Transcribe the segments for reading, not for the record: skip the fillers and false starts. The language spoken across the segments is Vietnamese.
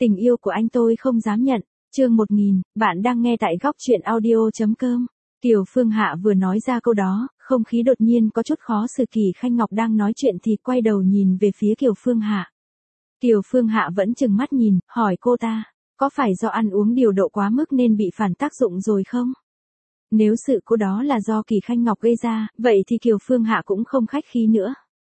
Tình yêu của anh tôi không dám nhận. Chương 1000, bạn đang nghe tại góc truyện audio.com. Kiều Phương Hạ vừa nói ra câu đó, không khí đột nhiên có chút khó xử. Kỳ Khanh Ngọc đang nói chuyện thì quay đầu nhìn về phía Kiều Phương Hạ. Kiều Phương Hạ vẫn trừng mắt nhìn, hỏi cô ta, có phải do ăn uống điều độ quá mức nên bị phản tác dụng rồi không? Nếu sự cố đó là do Kỳ Khanh Ngọc gây ra, vậy thì Kiều Phương Hạ cũng không khách khí nữa.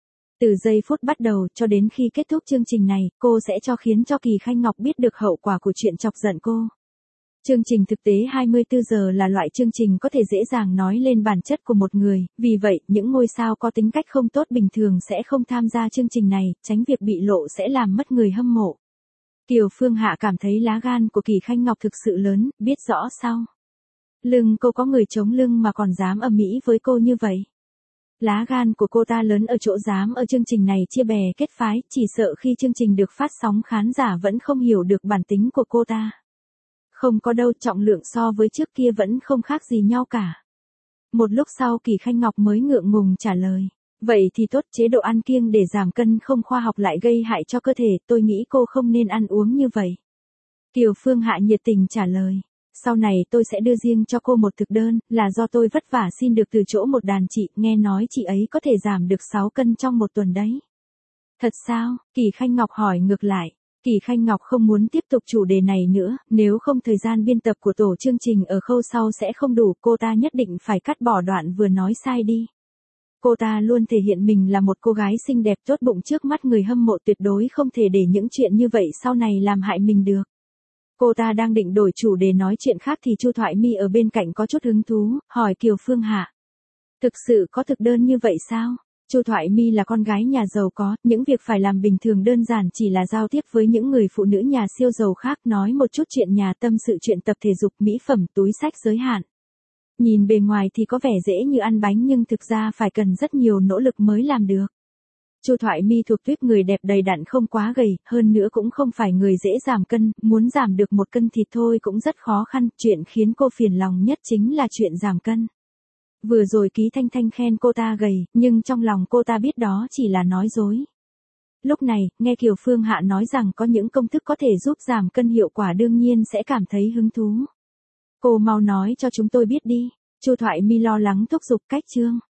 Từ giây phút bắt đầu cho đến khi kết thúc chương trình này, cô sẽ khiến cho Kỳ Khanh Ngọc biết được hậu quả của chuyện chọc giận cô. Chương trình thực tế 24 giờ là loại chương trình có thể dễ dàng nói lên bản chất của một người, vì vậy, những ngôi sao có tính cách không tốt bình thường sẽ không tham gia chương trình này, tránh việc bị lộ sẽ làm mất người hâm mộ. Kiều Phương Hạ cảm thấy lá gan của Kỳ Khanh Ngọc thực sự lớn, biết rõ sao? Lưng cô có người chống lưng mà còn dám ầm ĩ với cô như vậy. Lá gan của cô ta lớn ở chỗ dám ở chương trình này chia bè kết phái, chỉ sợ khi chương trình được phát sóng khán giả vẫn không hiểu được bản tính của cô ta. Không có đâu, trọng lượng so với trước kia vẫn không khác gì nhau cả. Một lúc sau Kỳ Khanh Ngọc mới ngượng ngùng trả lời. Vậy thì tốt, chế độ ăn kiêng để giảm cân không khoa học lại gây hại cho cơ thể, tôi nghĩ cô không nên ăn uống như vậy. Kiều Phương Hạ nhiệt tình trả lời. Sau này tôi sẽ đưa riêng cho cô một thực đơn, là do tôi vất vả xin được từ chỗ một đàn chị, nghe nói chị ấy có thể giảm được 6 cân trong một tuần đấy. Thật sao? Kỳ Khanh Ngọc hỏi ngược lại. Kỳ Khanh Ngọc không muốn tiếp tục chủ đề này nữa, nếu không thời gian biên tập của tổ chương trình ở khâu sau sẽ không đủ, cô ta nhất định phải cắt bỏ đoạn vừa nói sai đi. Cô ta luôn thể hiện mình là một cô gái xinh đẹp tốt bụng trước mắt người hâm mộ, tuyệt đối không thể để những chuyện như vậy sau này làm hại mình được. Cô ta đang định đổi chủ đề nói chuyện khác thì Chu Thoại My ở bên cạnh có chút hứng thú, hỏi Kiều Phương Hạ. Thực sự có thực đơn như vậy sao? Chu Thoại My là con gái nhà giàu có, những việc phải làm bình thường đơn giản chỉ là giao tiếp với những người phụ nữ nhà siêu giàu khác, nói một chút chuyện nhà, tâm sự chuyện tập thể dục, mỹ phẩm, túi xách giới hạn. Nhìn bề ngoài thì có vẻ dễ như ăn bánh nhưng thực ra phải cần rất nhiều nỗ lực mới làm được. Chu Thoại My thuộc tuýp người đẹp đầy đặn không quá gầy, hơn nữa cũng không phải người dễ giảm cân, muốn giảm được 1 cân thịt thôi cũng rất khó khăn, chuyện khiến cô phiền lòng nhất chính là chuyện giảm cân. Vừa rồi Ký Thanh Thanh khen cô ta gầy, nhưng trong lòng cô ta biết đó chỉ là nói dối. Lúc này, nghe Kiều Phương Hạ nói rằng có những công thức có thể giúp giảm cân hiệu quả đương nhiên sẽ cảm thấy hứng thú. Cô mau nói cho chúng tôi biết đi. Chu Thoại My lo lắng thúc giục. Cách chương